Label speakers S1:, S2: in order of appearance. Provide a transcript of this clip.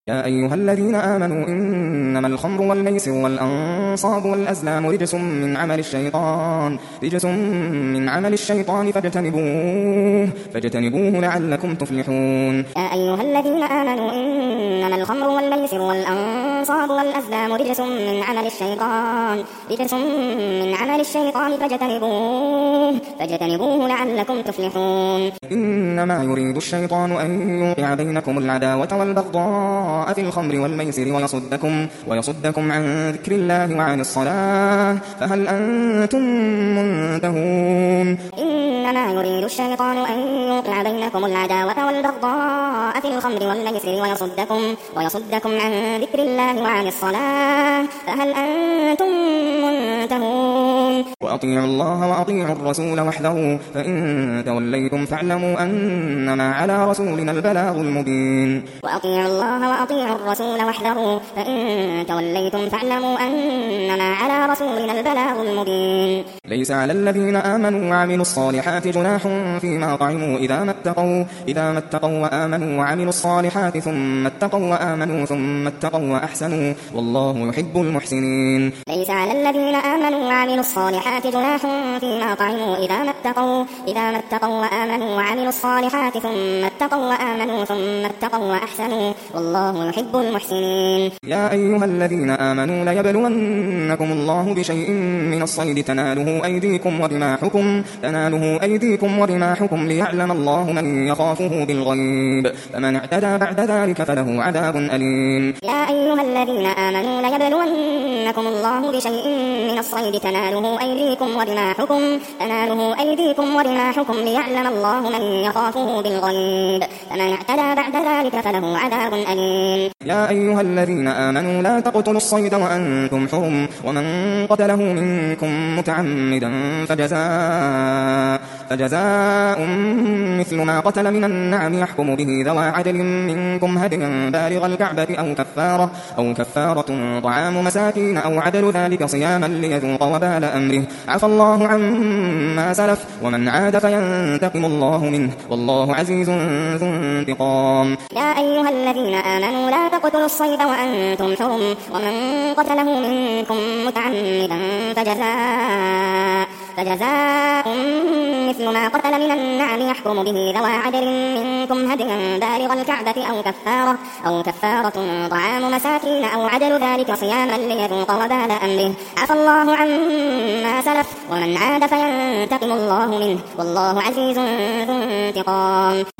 S1: يا أيها الذين آمنوا إنما الخمر والميسر والأنصاب والأزلام رجس من عمل الشيطان فاجتنبوه لعلكم تفلحون.
S2: يا أيها الذين آمنوا إنما الخمر والميسر والأنصاب والأزلام رجس من عمل الشيطان فاجتنبوه لعلكم تفلحون.
S1: إنما يريد الشيطان أن يوقع بينكم العداوة والبغضاء في الخمر والميسر ويصدكم عن ذكر الله وعن الصلاة فهل أنتم منتهون.
S2: إنما يريد الشيطان أن يوقع بينكم العداوة والبغضاء في الخمر والميسر ويصدكم عن ذكر الله وعن الصلاة فهل أنتم منتهون.
S1: وأطيعوا الله وأطيعوا الرسول واحذروا فإن توليتم فاعلموا أنما على رسولنا البلاغ المبين.
S2: وأطيعوا الله وأطيعوا الرسول واحذروا فإن توليتم فاعلموا أنما على رسولنا البلاغ المبين.
S1: ليس على الذين آمنوا وعملوا الصالحات جناح فيما طعموا إذا ما اتقوا وآمنوا وعملوا الصالحات ثم اتقوا وآمنوا ثم اتقوا وأحسنوا والله يحب المحسنين.
S2: ليس على الذين آمنوا وعملوا الصالحات جناح فيما طعموا إذا ما اتقوا وآمنوا وعملوا الصالحات ثم اتقوا وآمنوا ثم اتقوا وأحسنوا والله يحب المحسنين.
S1: يا أيها الذين آمنوا ليبلونكم الله بشيء من الصيد تناله أيديكم ورماحكم ليعلم الله من يخافه بالغيب فمن اعتدى بعد ذلك فله عذاب أليم.
S2: يا أيها الذين آمنوا ليبلونكم الله بشيء من الصيد تناله أيديكم ورماحكم ليعلم الله من يخافه بالغيب فمن اعتدى بعد ذلك فله عذاب أليم.
S1: يا أيها الذين آمنوا لا تقتلوا الصيد وأنتم حرم ومن قتله منكم متعمدا فجزاء مثل ما قتل من النعم يحكم به ذوى عدل منكم هديا بالغ الكعبة أو كفارة طعام مساكين أو عدل ذلك صياما ليذوق وبال أمره عفى الله عما سلف ومن عاد فينتقم الله منه والله عزيز ذو انتقام.
S2: يا أيها الذين آمنوا لا تقتلوا الصيد وأنتم حرم ومن قتله منكم متعمدا فجزاء مثل ما قتل من النعم يحكم به ذوى عدل منكم هديا بالغ الكعبة أو كفارة طعام مساكين أو عدل ذلك صياما ليذوق وبال أمره عفى الله عما سلف ومن عاد فينتقم الله منه والله عزيز ذو انتقام.